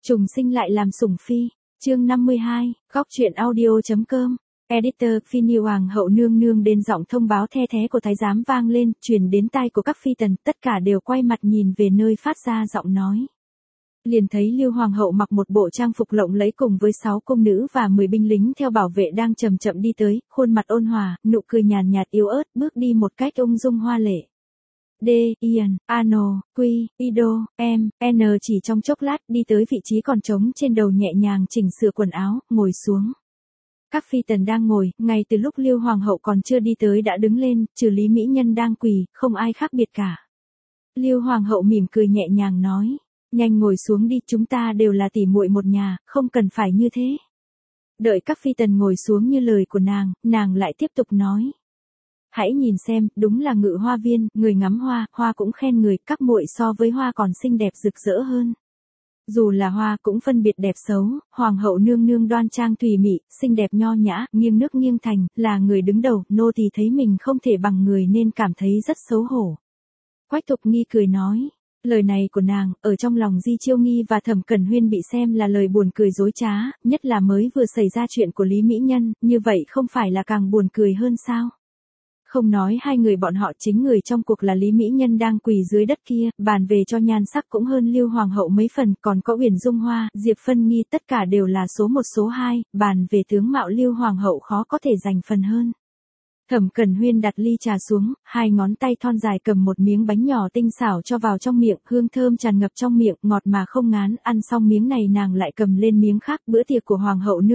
Trùng sinh lại làm sủng phi, chương 52, góc truyện audio.com. Editor, Phi Nhi Hoàng hậu nương nương đến giọng thông báo the thé của thái giám vang lên, truyền đến tai của các phi tần, tất cả đều quay mặt nhìn về nơi phát ra giọng nói. Liền thấy Lưu Hoàng hậu mặc một bộ trang phục lộng lẫy cùng với 6 cung nữ và 10 binh lính theo bảo vệ đang chậm chậm đi tới, khuôn mặt ôn hòa, nụ cười nhàn nhạt yếu ớt, bước đi một cách ung dung hoa lệ. Ian, Ano, Quy, Ido, N chỉ trong chốc lát đi tới vị trí còn trống trên đầu nhẹ nhàng chỉnh sửa quần áo, ngồi xuống. Các phi tần đang ngồi, ngay từ lúc Lưu Hoàng hậu còn chưa đi tới đã đứng lên, trừ Lý Mỹ Nhân đang quỳ, không ai khác biệt cả. Lưu Hoàng hậu mỉm cười nhẹ nhàng nói, nhanh ngồi xuống đi, chúng ta đều là tỉ muội một nhà, không cần phải như thế. Đợi các phi tần ngồi xuống như lời của nàng lại tiếp tục nói. Hãy nhìn xem, đúng là Ngự Hoa Viên, người ngắm hoa, hoa cũng khen người, các muội so với hoa còn xinh đẹp rực rỡ hơn. Dù là hoa cũng phân biệt đẹp xấu, Hoàng hậu nương nương đoan trang tùy mị, xinh đẹp nho nhã, nghiêng nước nghiêng thành, là người đứng đầu, nô tỳ thấy mình không thể bằng người nên cảm thấy rất xấu hổ. Quách Thục Nghi cười nói. Lời này của nàng, ở trong lòng Di Chiêu Nghi và Thẩm Cẩn Huyên bị xem là lời buồn cười dối trá, nhất là mới vừa xảy ra chuyện của Lý Mỹ Nhân, như vậy không phải là càng buồn cười hơn sao? Không nói hai người bọn họ, chính người trong cuộc là Lý Mỹ Nhân đang quỳ dưới đất kia, bàn về cho nhan sắc cũng hơn Lưu Hoàng hậu mấy phần, còn có Uyển Dung Hoa, Diệp Phân Nghi tất cả đều là số 1 số 2, bàn về tướng mạo Lưu Hoàng hậu khó có thể giành phần hơn. Thẩm Cẩn Huyên đặt ly trà xuống, hai ngón tay thon dài cầm một miếng bánh nhỏ tinh xảo cho vào trong miệng, hương thơm tràn ngập trong miệng, ngọt mà không ngán, ăn xong miếng này nàng lại cầm lên miếng khác, bữa tiệc của Hoàng hậu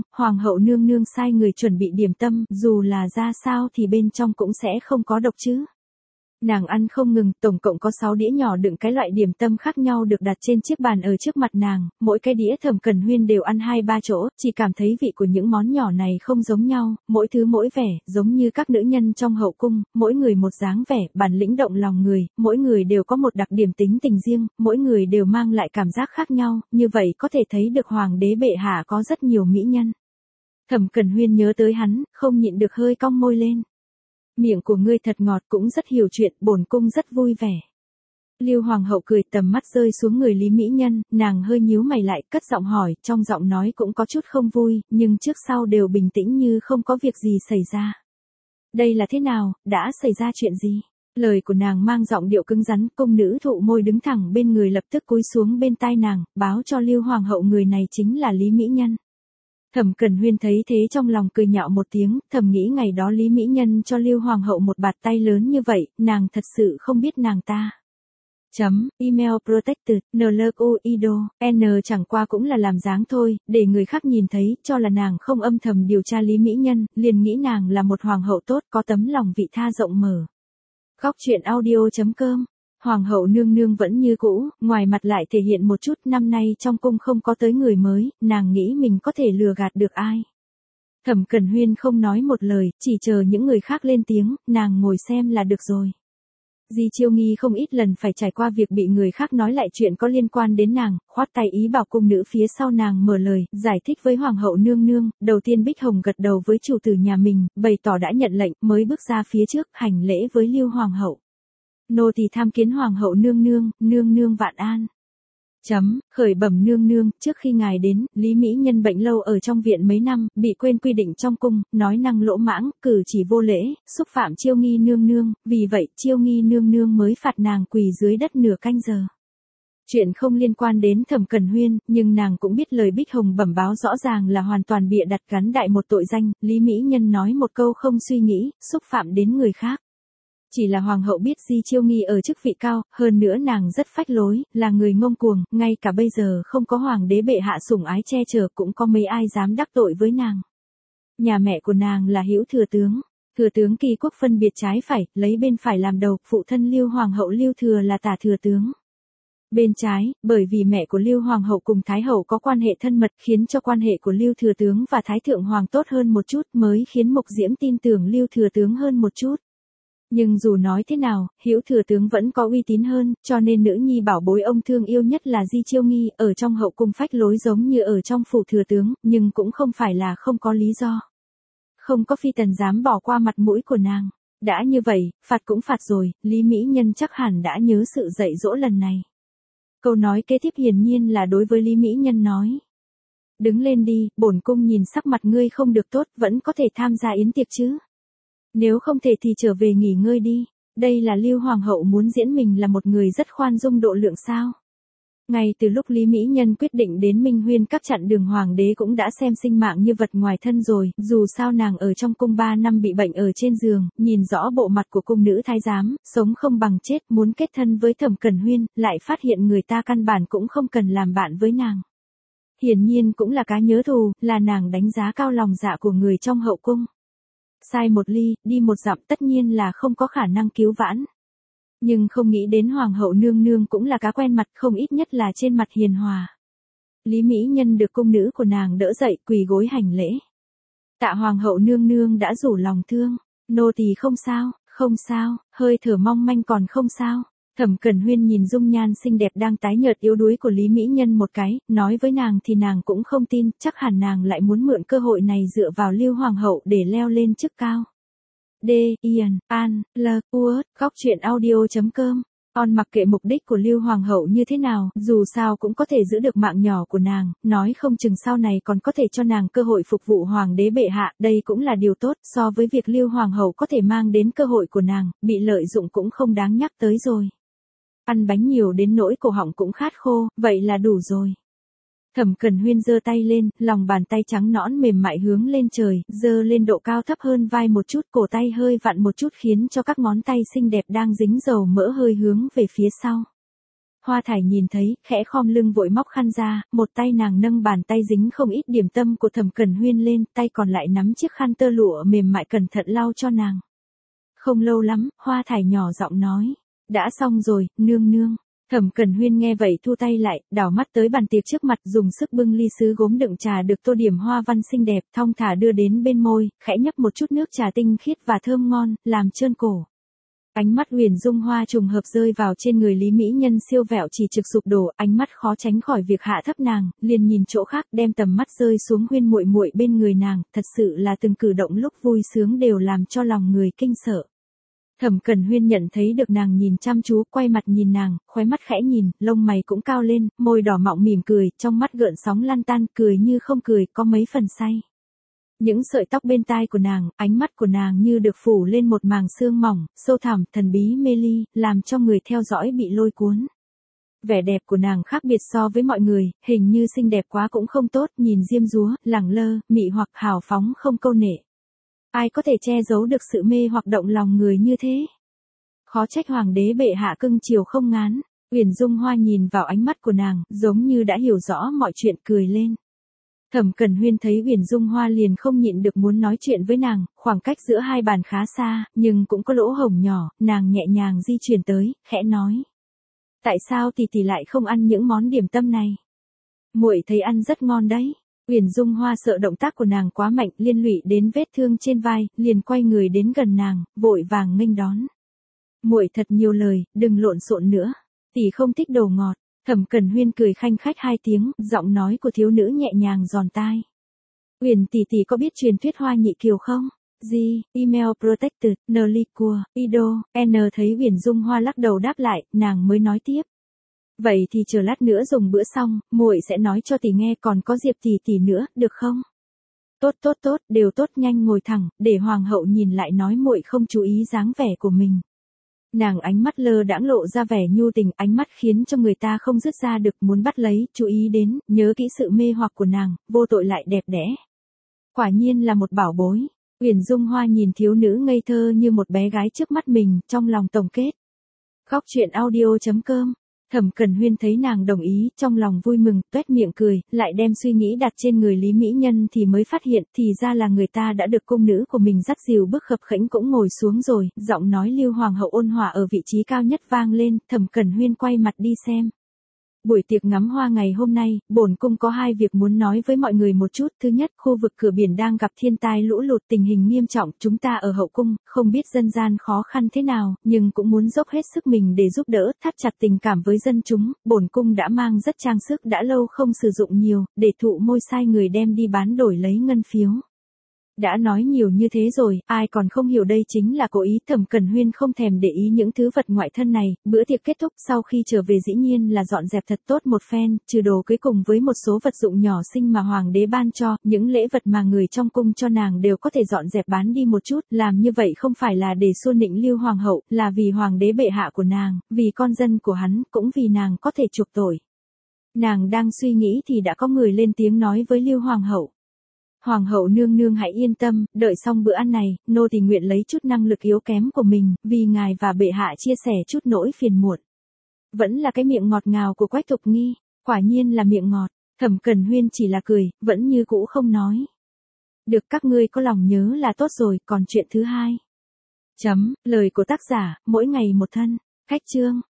nương nương sai người chuẩn bị điểm tâm, dù là ra sao thì bên trong cũng sẽ không có độc chứ. Nàng ăn không ngừng, tổng cộng có 6 đĩa nhỏ đựng cái loại điểm tâm khác nhau được đặt trên chiếc bàn ở trước mặt nàng, mỗi cái đĩa Thẩm Cẩn Huyên đều ăn 2-3 chỗ, chỉ cảm thấy vị của những món nhỏ này không giống nhau, mỗi thứ mỗi vẻ, giống như các nữ nhân trong hậu cung, mỗi người một dáng vẻ, bản lĩnh động lòng người, mỗi người đều có một đặc điểm tính tình riêng, mỗi người đều mang lại cảm giác khác nhau, như vậy có thể thấy được hoàng đế bệ hạ có rất nhiều mỹ nhân. Thẩm Cẩn Huyên nhớ tới hắn, không nhịn được hơi cong môi lên. Miệng của ngươi thật ngọt, cũng rất hiểu chuyện, bổn cung rất vui vẻ. Lưu Hoàng hậu cười, tầm mắt rơi xuống người Lý Mỹ Nhân, nàng hơi nhíu mày lại, cất giọng hỏi, trong giọng nói cũng có chút không vui, nhưng trước sau đều bình tĩnh như không có việc gì xảy ra. Đây là thế nào, đã xảy ra chuyện gì? Lời của nàng mang giọng điệu cứng rắn, cung nữ thụ môi đứng thẳng bên người lập tức cúi xuống bên tai nàng, báo cho Lưu Hoàng hậu người này chính là Lý Mỹ Nhân. Thẩm Cẩn Huyên thấy thế trong lòng cười nhạo một tiếng, thầm nghĩ ngày đó Lý Mỹ Nhân cho Lưu Hoàng hậu một bạt tay lớn như vậy, nàng thật sự không biết nàng ta. Email protected, NLUIDO, N chẳng qua cũng là làm dáng thôi, để người khác nhìn thấy, cho là nàng không âm thầm điều tra Lý Mỹ Nhân, liền nghĩ nàng là một hoàng hậu tốt, có tấm lòng vị tha rộng mở. Góc truyện audio.com. Hoàng hậu nương nương vẫn như cũ, ngoài mặt lại thể hiện một chút, năm nay trong cung không có tới người mới, nàng nghĩ mình có thể lừa gạt được ai. Thẩm Cẩn Huyên không nói một lời, chỉ chờ những người khác lên tiếng, nàng ngồi xem là được rồi. Di Chiêu Nghi không ít lần phải trải qua việc bị người khác nói lại chuyện có liên quan đến nàng, khoát tay ý bảo cung nữ phía sau nàng mở lời, giải thích với Hoàng hậu nương nương, đầu tiên Bích Hồng gật đầu với chủ tử nhà mình, bày tỏ đã nhận lệnh, mới bước ra phía trước, hành lễ với Lưu Hoàng hậu. Nô tỳ tham kiến Hoàng hậu nương nương vạn an. Khởi bẩm nương nương, trước khi ngài đến, Lý Mỹ Nhân bệnh lâu ở trong viện mấy năm, bị quên quy định trong cung, nói năng lỗ mãng, cử chỉ vô lễ, xúc phạm Chiêu Nghi nương nương, vì vậy Chiêu Nghi nương nương mới phạt nàng quỳ dưới đất nửa canh giờ. Chuyện không liên quan đến Thẩm Cẩn Huyên, nhưng nàng cũng biết lời Bích Hồng bẩm báo rõ ràng là hoàn toàn bịa đặt gắn đại một tội danh, Lý Mỹ Nhân nói một câu không suy nghĩ, xúc phạm đến người khác. Chỉ là hoàng hậu biết Di Chiêu Nghi ở chức vị cao, hơn nữa nàng rất phách lối, là người ngông cuồng, ngay cả bây giờ không có hoàng đế bệ hạ sủng ái che chở cũng có mấy ai dám đắc tội với nàng. Nhà mẹ của nàng là Hữu thừa tướng Kỳ Quốc phân biệt trái phải, lấy bên phải làm đầu, phụ thân Lưu Hoàng hậu Lưu Thừa là tả thừa tướng. Bên trái, bởi vì mẹ của Lưu Hoàng hậu cùng Thái hậu có quan hệ thân mật khiến cho quan hệ của Lưu Thừa tướng và Thái thượng hoàng tốt hơn một chút, mới khiến Mục Diễm tin tưởng Lưu Thừa tướng hơn một chút. Nhưng dù nói thế nào, Hữu thừa tướng vẫn có uy tín hơn, cho nên nữ nhi bảo bối ông thương yêu nhất là Di Chiêu Nghi, ở trong hậu cung phách lối giống như ở trong phủ thừa tướng, nhưng cũng không phải là không có lý do. Không có phi tần dám bỏ qua mặt mũi của nàng. Đã như vậy, phạt cũng phạt rồi, Lý Mỹ Nhân chắc hẳn đã nhớ sự dạy dỗ lần này. Câu nói kế tiếp hiển nhiên là đối với Lý Mỹ Nhân nói. Đứng lên đi, bổn cung nhìn sắc mặt ngươi không được tốt, vẫn có thể tham gia yến tiệc chứ. Nếu không thể thì trở về nghỉ ngơi đi. Đây là Lưu Hoàng hậu muốn diễn mình là một người rất khoan dung độ lượng sao. Ngay từ lúc Lý Mỹ Nhân quyết định đến Minh Huyên các chặn đường hoàng đế cũng đã xem sinh mạng như vật ngoài thân rồi, dù sao nàng ở trong cung 3 năm bị bệnh ở trên giường, nhìn rõ bộ mặt của cung nữ thái giám, sống không bằng chết, muốn kết thân với Thẩm Cẩn Huyên, lại phát hiện người ta căn bản cũng không cần làm bạn với nàng. Hiển nhiên cũng là cá nhớ thù, là nàng đánh giá cao lòng dạ của người trong hậu cung. Sai một ly, đi một dặm tất nhiên là không có khả năng cứu vãn. Nhưng không nghĩ đến Hoàng hậu nương nương cũng là cá quen mặt, không ít nhất là trên mặt hiền hòa. Lý Mỹ Nhân được cung nữ của nàng đỡ dậy, quỳ gối hành lễ. Tạ Hoàng hậu nương nương đã rủ lòng thương, nô tỳ không sao, hơi thở mong manh còn không sao. Thẩm Cẩn Huyên nhìn dung nhan xinh đẹp đang tái nhợt yếu đuối của Lý Mỹ Nhân một cái, nói với nàng thì nàng cũng không tin, chắc hẳn nàng lại muốn mượn cơ hội này dựa vào Lưu Hoàng hậu để leo lên chức cao. D. Ian, An, L. Uất, Góc Truyện Audio.com. On mặc kệ mục đích của Lưu Hoàng hậu như thế nào, dù sao cũng có thể giữ được mạng nhỏ của nàng, nói không chừng sau này còn có thể cho nàng cơ hội phục vụ Hoàng đế bệ hạ, đây cũng là điều tốt, so với việc Lưu Hoàng hậu có thể mang đến cơ hội của nàng, bị lợi dụng cũng không đáng nhắc tới rồi. Ăn bánh nhiều đến nỗi cổ họng cũng khát khô, vậy là đủ rồi. Thẩm Cẩn Huyên giơ tay lên, lòng bàn tay trắng nõn mềm mại hướng lên trời, giơ lên độ cao thấp hơn vai một chút, cổ tay hơi vặn một chút khiến cho các ngón tay xinh đẹp đang dính dầu mỡ hơi hướng về phía sau. Hoa Thải nhìn thấy, khẽ khom lưng vội móc khăn ra, một tay nàng nâng bàn tay dính không ít điểm tâm của Thẩm Cẩn Huyên lên, tay còn lại nắm chiếc khăn tơ lụa mềm mại cẩn thận lau cho nàng. Không lâu lắm, Hoa Thải nhỏ giọng nói, đã xong rồi, nương nương. Thẩm Cẩn Huyên nghe vậy thu tay lại, đảo mắt tới bàn tiệc trước mặt, dùng sức bưng ly sứ gốm đựng trà được tô điểm hoa văn xinh đẹp, thong thả đưa đến bên môi, khẽ nhấp một chút nước trà tinh khiết và thơm ngon, làm trơn cổ. Ánh mắt Huyền Dung Hoa trùng hợp rơi vào trên người Lý Mỹ Nhân siêu vẹo chỉ trực sụp đổ, ánh mắt khó tránh khỏi việc hạ thấp nàng, liền nhìn chỗ khác, đem tầm mắt rơi xuống Huyên muội muội bên người nàng, thật sự là từng cử động lúc vui sướng đều làm cho lòng người kinh sợ. Thẩm Cẩn Huyên nhận thấy được nàng nhìn chăm chú, quay mặt nhìn nàng, khóe mắt khẽ nhìn, lông mày cũng cao lên, môi đỏ mọng mỉm cười, trong mắt gợn sóng lan tan, cười như không cười, có mấy phần say. Những sợi tóc bên tai của nàng, ánh mắt của nàng như được phủ lên một màng sương mỏng, sâu thẳm, thần bí mê ly, làm cho người theo dõi bị lôi cuốn. Vẻ đẹp của nàng khác biệt so với mọi người, hình như xinh đẹp quá cũng không tốt, nhìn diêm dúa, lẳng lơ, mị hoặc hào phóng không câu nệ. Ai có thể che giấu được sự mê hoặc động lòng người như thế? Khó trách Hoàng đế bệ hạ cưng chiều không ngán. Uyển Dung Hoa nhìn vào ánh mắt của nàng, giống như đã hiểu rõ mọi chuyện, cười lên. Thẩm Cẩn Huyên thấy Uyển Dung Hoa liền không nhịn được muốn nói chuyện với nàng, khoảng cách giữa hai bàn khá xa, nhưng cũng có lỗ hổng nhỏ, nàng nhẹ nhàng di chuyển tới, khẽ nói. Tại sao tỷ lại không ăn những món điểm tâm này? Muội thấy ăn rất ngon đấy. Uyển Dung Hoa sợ động tác của nàng quá mạnh, liên lụy đến vết thương trên vai, liền quay người đến gần nàng, vội vàng nghênh đón. Muội thật nhiều lời, đừng lộn xộn nữa. Tỷ không thích đồ ngọt. Thẩm Cẩn Huyên cười khanh khách 2 tiếng, giọng nói của thiếu nữ nhẹ nhàng giòn tai. Uyển tỷ có biết truyền thuyết Hoa Nhị Kiều không? Gì? Email protected, Nliqua, Ido, N thấy Uyển Dung Hoa lắc đầu đáp lại, nàng mới nói tiếp. Vậy thì chờ lát nữa dùng bữa xong, muội sẽ nói cho tỷ nghe, còn có Diệp tỷ nữa, được không? Tốt, đều tốt, nhanh ngồi thẳng, để Hoàng hậu nhìn lại nói muội không chú ý dáng vẻ của mình. Nàng ánh mắt lơ đãng lộ ra vẻ nhu tình, ánh mắt khiến cho người ta không dứt ra được, muốn bắt lấy, chú ý đến, nhớ kỹ sự mê hoặc của nàng, vô tội lại đẹp đẽ. Quả nhiên là một bảo bối. Uyển Dung Hoa nhìn thiếu nữ ngây thơ như một bé gái trước mắt mình, trong lòng tổng kết. Góc Truyện Audio.com. Thẩm Cẩn Huyên thấy nàng đồng ý, trong lòng vui mừng, tuét miệng cười, lại đem suy nghĩ đặt trên người Lý Mỹ Nhân thì mới phát hiện, thì ra là người ta đã được cung nữ của mình dắt dìu bước khập khẽnh cũng ngồi xuống rồi, giọng nói Lưu Hoàng hậu ôn hòa ở vị trí cao nhất vang lên, Thẩm Cẩn Huyên quay mặt đi xem. Buổi tiệc ngắm hoa ngày hôm nay, bổn cung có 2 việc muốn nói với mọi người một chút. Thứ nhất, khu vực cửa biển đang gặp thiên tai lũ lụt, tình hình nghiêm trọng, chúng ta ở hậu cung, không biết dân gian khó khăn thế nào, nhưng cũng muốn dốc hết sức mình để giúp đỡ, thắt chặt tình cảm với dân chúng. Bổn cung đã mang rất trang sức đã lâu không sử dụng nhiều, để thụ môi sai người đem đi bán đổi lấy ngân phiếu. Đã nói nhiều như thế rồi, ai còn không hiểu đây chính là cố ý. Thẩm Cẩn Huyên không thèm để ý những thứ vật ngoại thân này, bữa tiệc kết thúc sau khi trở về dĩ nhiên là dọn dẹp thật tốt một phen, trừ đồ cưới cùng với một số vật dụng nhỏ xinh mà hoàng đế ban cho, những lễ vật mà người trong cung cho nàng đều có thể dọn dẹp bán đi một chút, làm như vậy không phải là để xua nịnh Lưu hoàng hậu, là vì hoàng đế bệ hạ của nàng, vì con dân của hắn, cũng vì nàng có thể chuộc tội. Nàng đang suy nghĩ thì đã có người lên tiếng nói với Lưu hoàng hậu. Hoàng hậu nương nương hãy yên tâm, đợi xong bữa ăn này, nô tỳ nguyện lấy chút năng lực yếu kém của mình, vì ngài và bệ hạ chia sẻ chút nỗi phiền muộn. Vẫn là cái miệng ngọt ngào của Quách Thục Nghi, quả nhiên là miệng ngọt. Thẩm Cẩn Huyên chỉ là cười, vẫn như cũ không nói. Được, các ngươi có lòng nhớ là tốt rồi, còn chuyện thứ hai. Lời của tác giả, mỗi ngày một thân. Khách chương.